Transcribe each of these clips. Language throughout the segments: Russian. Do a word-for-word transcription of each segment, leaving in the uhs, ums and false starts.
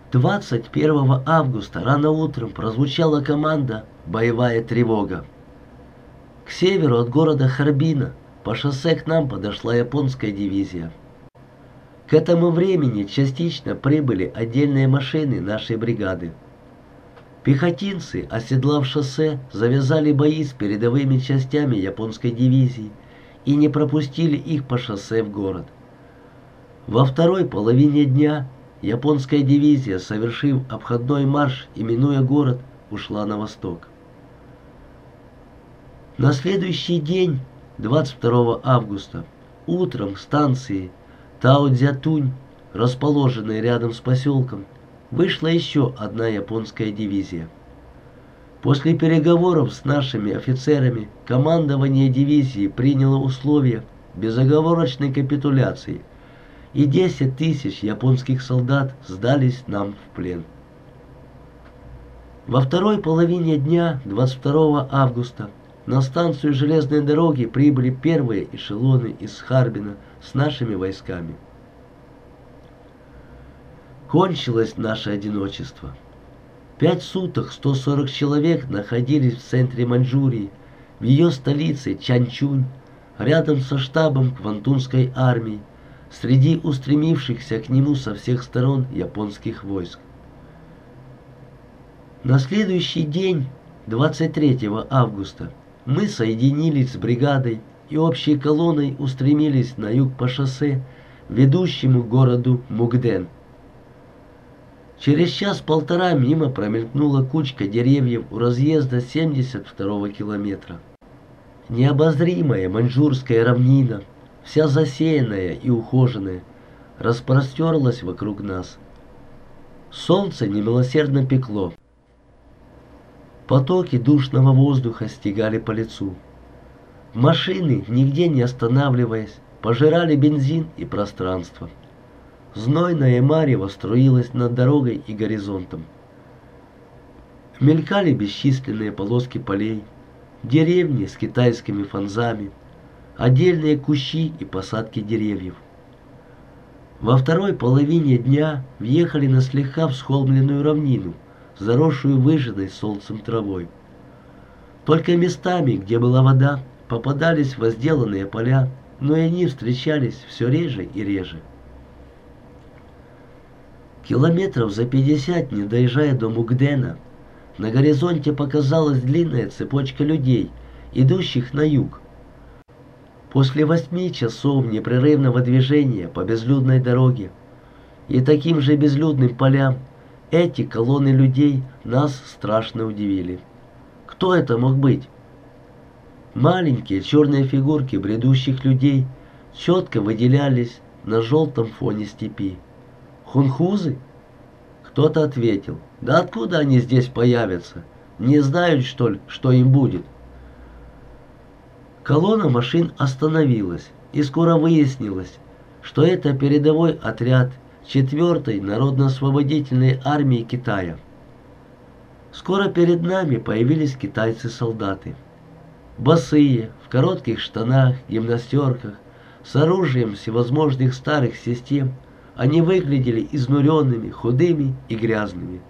двадцать первого августа рано утром прозвучала команда «Боевая тревога». К северу от города Харбина по шоссе к нам подошла японская дивизия. К этому времени частично прибыли отдельные машины нашей бригады. Пехотинцы, оседлав шоссе, завязали бои с передовыми частями японской дивизии и не пропустили их по шоссе в город. Во второй половине дня японская дивизия, совершив обходной марш и минуя город, ушла на восток. На следующий день, двадцать второго августа, утром к станции Тао-Дзятунь, расположенной рядом с поселком, вышла еще одна японская дивизия. После переговоров с нашими офицерами командование дивизии приняло условия безоговорочной капитуляции, и десять тысяч японских солдат сдались нам в плен. Во второй половине дня двадцать второго августа на станцию железной дороги прибыли первые эшелоны из Харбина с нашими войсками. Кончилось наше одиночество. Пять суток сто сорок человек находились в центре Маньчжурии, в ее столице Чанчунь, рядом со штабом Квантунской армии, среди устремившихся к нему со всех сторон японских войск. На следующий день, двадцать третьего августа, мы соединились с бригадой и общей колонной устремились на юг по шоссе, ведущему к городу Мукден. Через час-полтора мимо промелькнула кучка деревьев у разъезда семьдесят второго километра. Необозримая маньчжурская равнина, вся засеянная и ухоженная, распростерлась вокруг нас. Солнце немилосердно пекло. Потоки душного воздуха стегали по лицу. Машины, нигде не останавливаясь, пожирали бензин и пространство. Знойное марево струилось над дорогой и горизонтом. Мелькали бесчисленные полоски полей, деревни с китайскими фанзами, отдельные кущи и посадки деревьев. Во второй половине дня въехали на слегка всхолмленную равнину, заросшую выжженной солнцем травой. Только местами, где была вода, попадались возделанные поля, но и они встречались все реже и реже. Километров за пятьдесят, не доезжая до Мукдена, на горизонте показалась длинная цепочка людей, идущих на юг. После восьми часов непрерывного движения по безлюдной дороге и таким же безлюдным полям, эти колонны людей нас страшно удивили. Кто это мог быть? Маленькие черные фигурки бредущих людей четко выделялись на желтом фоне степи. Хунхузы? Кто-то ответил: да откуда они здесь появятся? Не знают, что ли, что им будет? Колонна машин остановилась, и скоро выяснилось, что это передовой отряд четвертой Народно-освободительной армии Китая. Скоро перед нами появились китайцы-солдаты. Босые, в коротких штанах, гимнастерках, с оружием всевозможных старых систем, они выглядели изнуренными, худыми и грязными.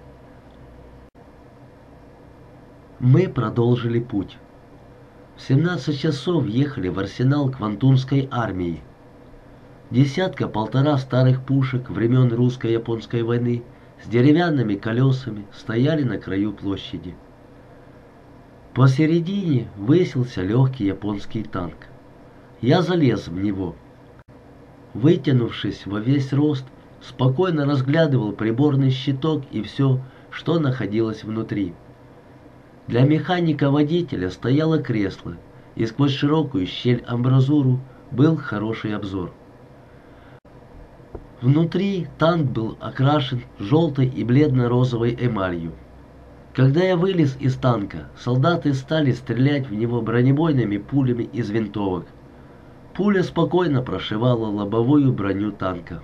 Мы продолжили путь. В семнадцать часов ехали в арсенал Квантунской армии. Десятка-полтора старых пушек времен русско-японской войны с деревянными колесами стояли на краю площади. Посередине высился легкий японский танк. Я залез в него. Вытянувшись во весь рост, спокойно разглядывал приборный щиток и все, что находилось внутри. Для механика-водителя стояло кресло, и сквозь широкую щель-амбразуру был хороший обзор. Внутри танк был окрашен желтой и бледно-розовой эмалью. Когда я вылез из танка, солдаты стали стрелять в него бронебойными пулями из винтовок. Пуля спокойно прошивала лобовую броню танка.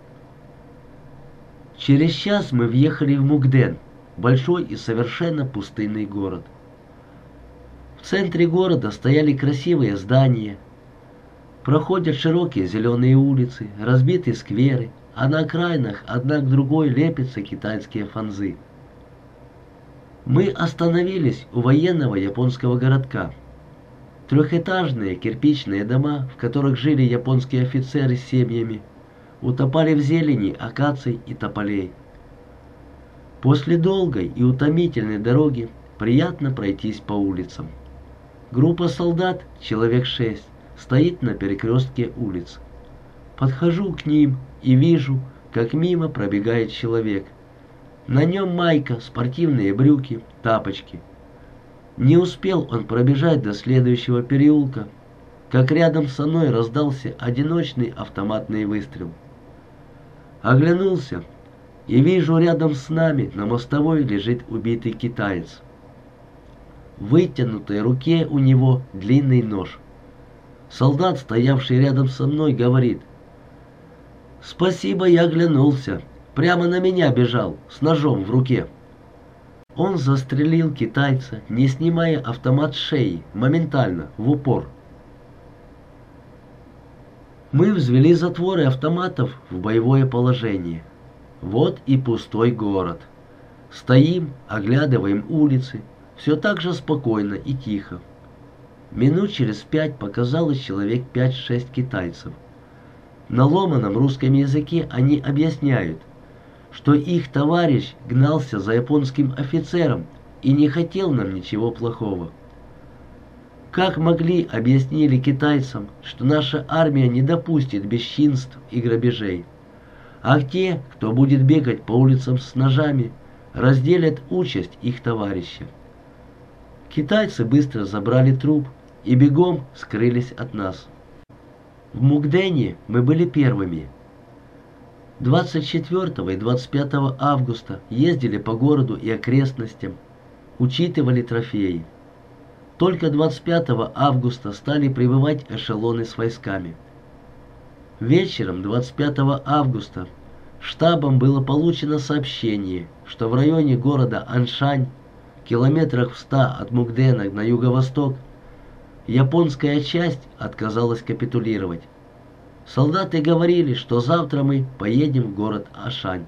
Через час мы въехали в Мукден, большой и совершенно пустынный город. В центре города стояли красивые здания. Проходят широкие зеленые улицы, разбитые скверы, а на окраинах одна к другой лепятся китайские фанзы. Мы остановились у военного японского городка. Трехэтажные кирпичные дома, в которых жили японские офицеры с семьями, утопали в зелени акаций и тополей. После долгой и утомительной дороги приятно пройтись по улицам. Группа солдат, человек шесть, стоит на перекрестке улиц. Подхожу к ним и вижу, как мимо пробегает человек. На нем майка, спортивные брюки, тапочки. Не успел он пробежать до следующего переулка, как рядом со мной раздался одиночный автоматный выстрел. Оглянулся и вижу, рядом с нами на мостовой лежит убитый китаец. В вытянутой руке у него длинный нож. Солдат, стоявший рядом со мной, говорит: «Спасибо, я оглянулся. Прямо на меня бежал, с ножом в руке». Он застрелил китайца, не снимая автомат с шеи, моментально, в упор. Мы взвели затворы автоматов в боевое положение. Вот и пустой город. Стоим, оглядываем улицы, все так же спокойно и тихо. Минут через пять показалось человек пять-шесть китайцев. На ломаном русском языке они объясняют, что их товарищ гнался за японским офицером и не хотел нам ничего плохого. Как могли, объяснили китайцам, что наша армия не допустит бесчинств и грабежей, а те, кто будет бегать по улицам с ножами, разделят участь их товарища. Китайцы быстро забрали труп и бегом скрылись от нас. В Мукдене мы были первыми. двадцать четвёртого и двадцать пятого августа ездили по городу и окрестностям, учитывали трофеи. Только двадцать пятого августа стали прибывать эшелоны с войсками. Вечером двадцать пятого августа штабом было получено сообщение, что в районе города Аншань, километрах в ста от Мукдена на юго-восток, японская часть отказалась капитулировать. Солдаты говорили, что завтра мы поедем в город Ашань.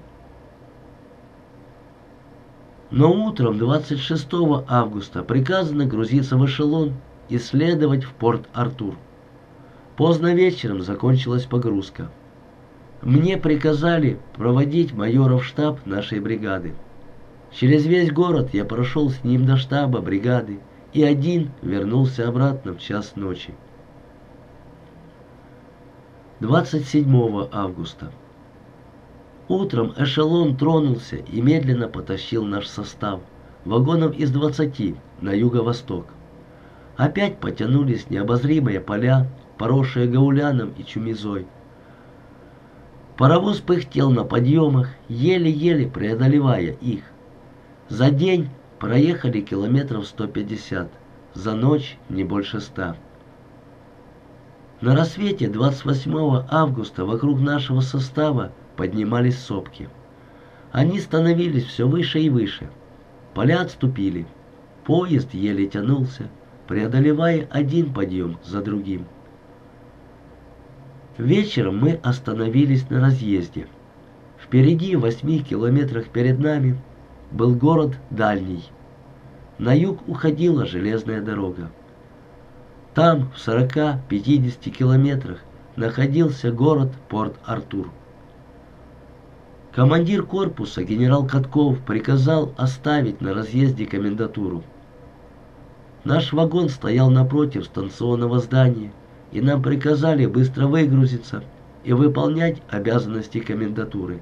Но утром двадцать шестого августа приказано грузиться в эшелон и следовать в Порт-Артур. Поздно вечером закончилась погрузка. Мне приказали проводить майора в штаб нашей бригады. Через весь город я прошел с ним до штаба бригады и один вернулся обратно в час ночи. двадцать седьмого августа. Утром эшелон тронулся и медленно потащил наш состав, вагонов из двадцати, на юго-восток. Опять потянулись необозримые поля, поросшие гауляном и чумизой. Паровоз пыхтел на подъемах, еле-еле преодолевая их. За день проехали километров сто пятьдесят, за ночь не больше ста. На рассвете двадцать восьмого августа вокруг нашего состава поднимались сопки. Они становились все выше и выше. Поля отступили. Поезд еле тянулся, преодолевая один подъем за другим. Вечером мы остановились на разъезде. Впереди, в восьми километрах перед нами, был город Дальний. На юг уходила железная дорога. Там, в сорока-пятидесяти километрах, находился город Порт-Артур. Командир корпуса генерал Катков приказал оставить на разъезде комендатуру. Наш вагон стоял напротив станционного здания, и нам приказали быстро выгрузиться и выполнять обязанности комендатуры.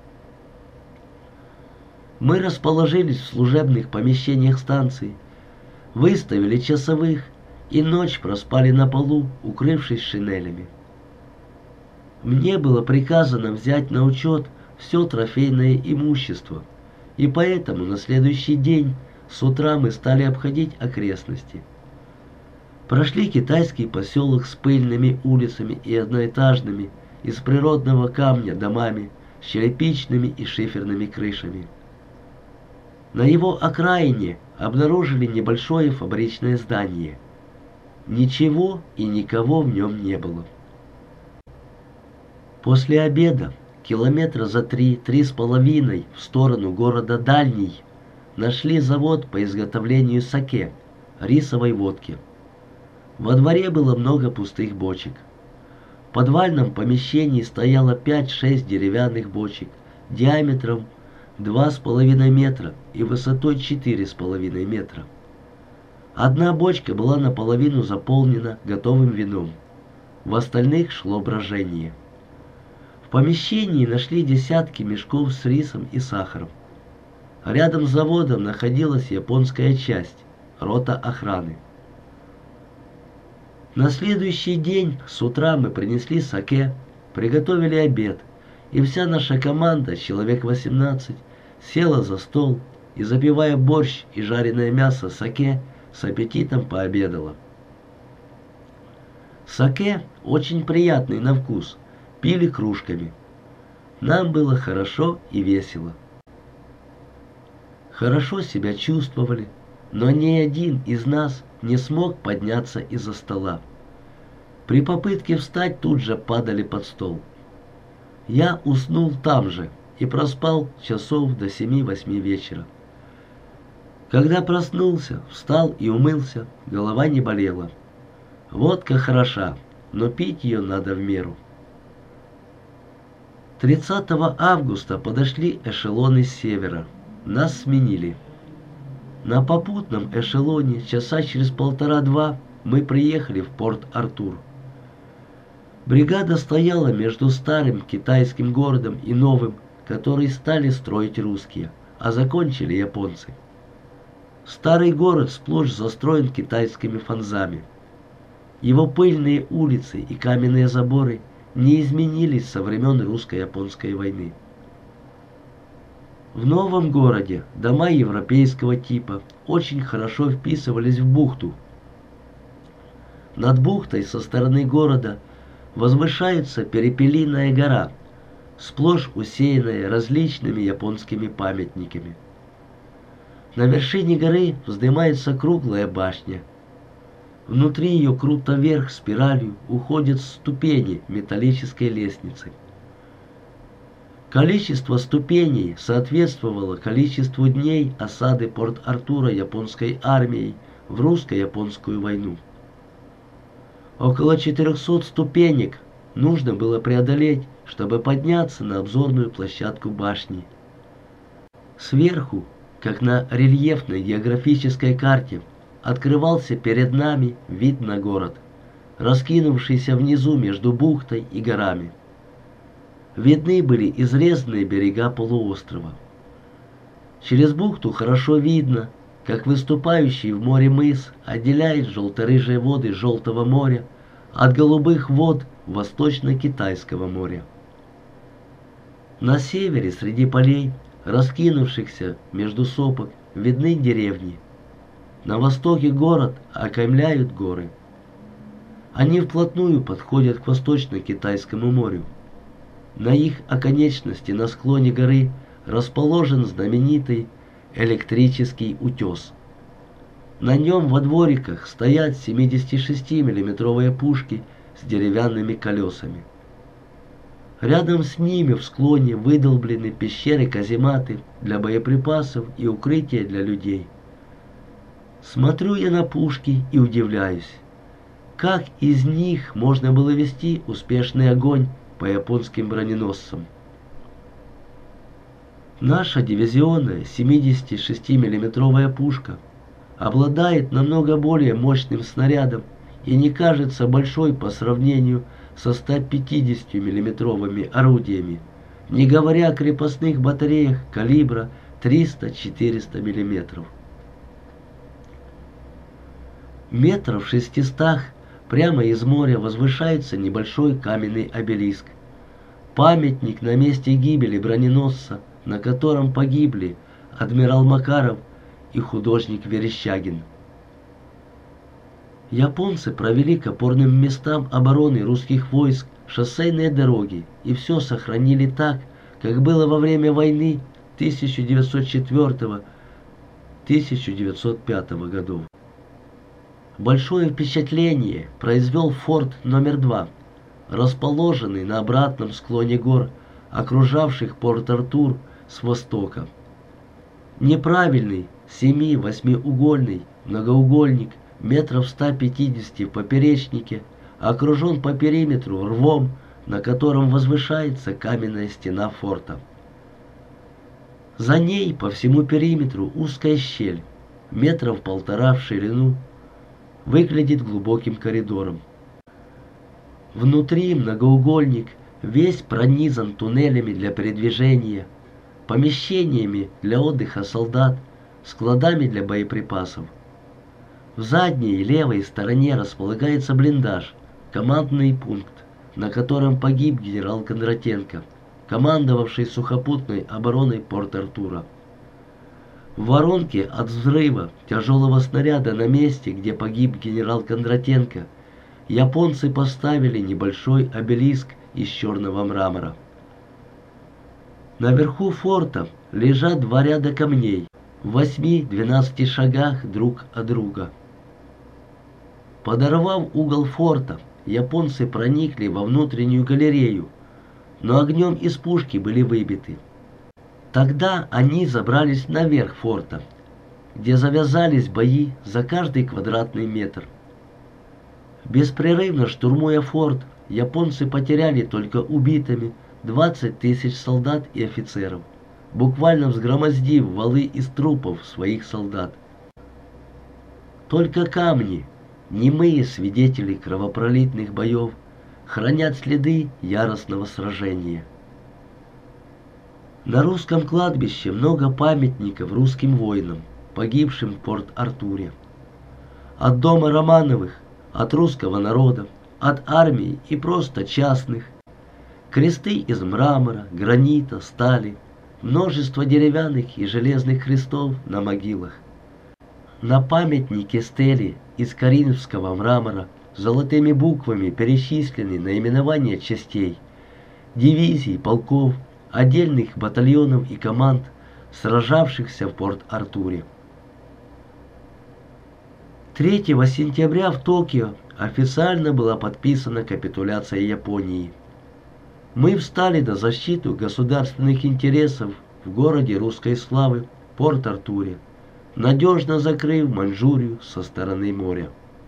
Мы расположились в служебных помещениях станции, выставили часовых и ночь проспали на полу, укрывшись шинелями. Мне было приказано взять на учет все трофейное имущество, и поэтому на следующий день с утра мы стали обходить окрестности. Прошли китайский поселок с пыльными улицами и одноэтажными, из природного камня домами, с черепичными и шиферными крышами. На его окраине обнаружили небольшое фабричное здание. Ничего и никого в нем не было. После обеда километра за три-три с половиной в сторону города Дальний, нашли завод по изготовлению саке, рисовой водки. Во дворе было много пустых бочек. В подвальном помещении стояло пять-шесть деревянных бочек диаметром два с половиной метра и высотой четыре с половиной метра. Одна бочка была наполовину заполнена готовым вином. В остальных шло брожение. В помещении нашли десятки мешков с рисом и сахаром. Рядом с заводом находилась японская часть, рота охраны. На следующий день с утра мы принесли саке, приготовили обед, и вся наша команда, человек восемнадцать, села за стол и, запивая борщ и жареное мясо саке, с аппетитом пообедала. Саке очень приятный на вкус, пили кружками. Нам было хорошо и весело. Хорошо себя чувствовали, но ни один из нас не смог подняться из-за стола. При попытке встать тут же падали под стол. Я уснул там же и проспал часов до семи-восьми вечера. Когда проснулся, встал и умылся, голова не болела. Водка хороша, но пить ее надо в меру. тридцатого августа подошли эшелоны с севера. Нас сменили. На попутном эшелоне часа через полтора-два мы приехали в Порт-Артур. Бригада стояла между старым китайским городом и новым, который стали строить русские, а закончили японцы. Старый город сплошь застроен китайскими фанзами. Его пыльные улицы и каменные заборы не изменились со времен русско-японской войны. В новом городе дома европейского типа очень хорошо вписывались в бухту. Над бухтой со стороны города возвышается Перепелиная гора, сплошь усеянная различными японскими памятниками. На вершине горы вздымается круглая башня. Внутри ее круто вверх спиралью уходят ступени металлической лестницы. Количество ступеней соответствовало количеству дней осады Порт-Артура японской армией в русско-японскую войну. Около четырехсот ступенек нужно было преодолеть, чтобы подняться на обзорную площадку башни. Сверху, как на рельефной географической карте, открывался перед нами вид на город, раскинувшийся внизу между бухтой и горами. Видны были изрезанные берега полуострова. Через бухту хорошо видно, как выступающий в море мыс отделяет желто-рыжие воды Желтого моря от голубых вод Восточно-Китайского моря. На севере среди полей, раскинувшихся между сопок, видны деревни. На востоке город окаймляют горы. Они вплотную подходят к Восточно-Китайскому морю. На их оконечности на склоне горы расположен знаменитый электрический утес. На нем во двориках стоят семидесятишестимиллиметровые пушки с деревянными колесами. Рядом с ними в склоне выдолблены пещеры-казематы для боеприпасов и укрытия для людей. Смотрю я на пушки и удивляюсь, как из них можно было вести успешный огонь по японским броненосцам. Наша дивизионная семидесятишестимиллиметровая пушка обладает намного более мощным снарядом и не кажется большой по сравнению со стопятидесятимиллиметровыми орудиями, не говоря о крепостных батареях калибра триста-четыреста миллиметров. Метров шестистах прямо из моря возвышается небольшой каменный обелиск. Памятник на месте гибели броненосца, на котором погибли адмирал Макаров и художник Верещагин. Японцы провели к опорным местам обороны русских войск шоссейные дороги и все сохранили так, как было во время войны тысяча девятьсот четвёртого — тысяча девятьсот пятого годов. Большое впечатление произвел форт номер два, расположенный на обратном склоне гор окружавших Порт-Артур с востока. Неправильный семи-восьмиугольный многоугольник метров ста пятидесяти в поперечнике окружен по периметру рвом, на котором возвышается каменная стена форта. За ней по всему периметру узкая щель, метров полтора в ширину, выглядит глубоким коридором. Внутри многоугольник весь пронизан туннелями для передвижения, помещениями для отдыха солдат, складами для боеприпасов. В задней и левой стороне располагается блиндаж, командный пункт, на котором погиб генерал Кондратенко, командовавший сухопутной обороной Порт-Артура. В воронке от взрыва тяжелого снаряда на месте, где погиб генерал Кондратенко, японцы поставили небольшой обелиск из черного мрамора. Наверху форта лежат два ряда камней в восьми-двенадцати шагах друг от друга. Подорвав угол форта, японцы проникли во внутреннюю галерею, но огнем из пушки были выбиты. Тогда они забрались наверх форта, где завязались бои за каждый квадратный метр. Беспрерывно штурмуя форт, японцы потеряли только убитыми двадцать тысяч солдат и офицеров, буквально взгромоздив валы из трупов своих солдат. Только камни, немые свидетели кровопролитных боев, хранят следы яростного сражения. На русском кладбище много памятников русским воинам, погибшим в Порт-Артуре. От дома Романовых, от русского народа, от армии и просто частных. Кресты из мрамора, гранита, стали, множество деревянных и железных крестов на могилах. На памятнике стели из коринфского мрамора золотыми буквами перечислены наименования частей, дивизий, полков, отдельных батальонов и команд, сражавшихся в Порт-Артуре. третьего сентября в Токио официально была подписана капитуляция Японии. Мы встали на защиту государственных интересов в городе русской славы Порт-Артуре, надежно закрыв Маньчжурию со стороны моря.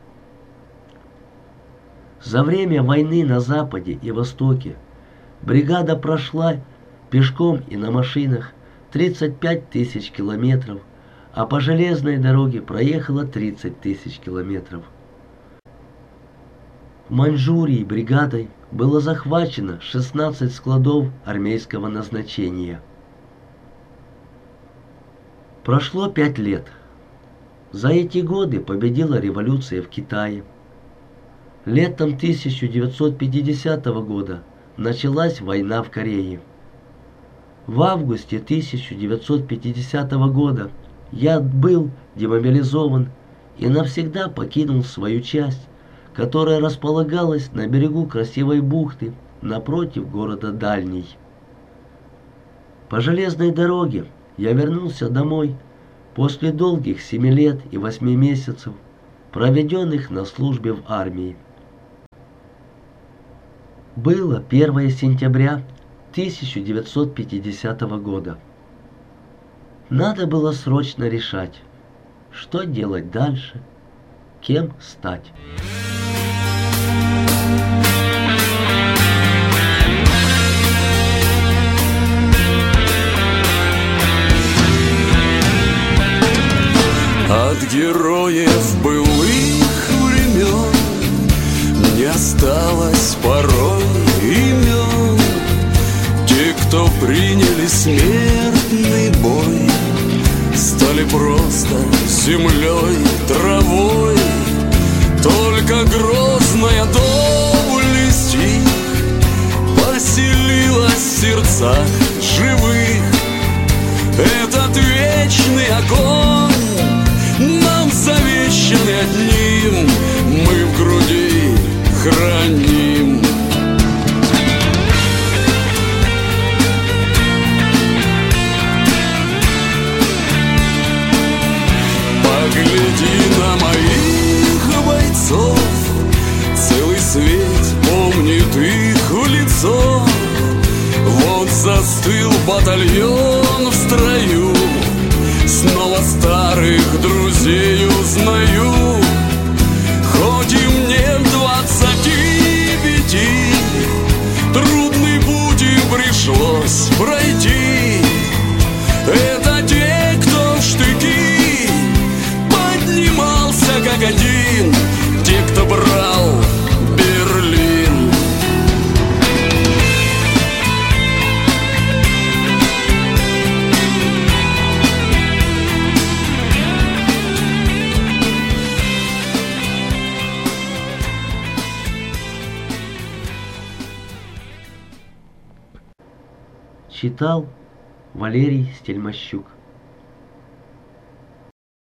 За время войны на Западе и Востоке бригада прошла пешком и на машинах тридцать пять тысяч километров, а по железной дороге проехала тридцать тысяч километров. В Маньчжурии бригадой было захвачено шестнадцать складов армейского назначения. Прошло пять лет. За эти годы победила революция в Китае. Летом тысяча девятьсот пятидесятого года началась война в Корее. В августе тысяча девятьсот пятидесятого года я был демобилизован и навсегда покинул свою часть, которая располагалась на берегу красивой бухты напротив города Дальний. По железной дороге я вернулся домой после долгих семи лет и восьми месяцев, проведенных на службе в армии. Было первое сентября тысяча девятьсот пятидесятого года. Надо было срочно решать, что делать дальше, кем стать. От героев былых времен не осталось порой имен. Те, кто приняли смертный бой, стали просто землей, травой. Только грозная доблесть их поселилась в сердцах живых. Этот вечный огонь нам завещанный одним, мы в груди храним. Погляди на моих бойцов, целый свет помнит их в лицо. Вот батальон в строю, снова старых друзей узнаю. Хоть и мне двадцати пяти, трудный путь им пришлось пройти. Это те, кто в штыки поднимался как один, те, кто брал Берлин. Читал Валерий Стельмощук.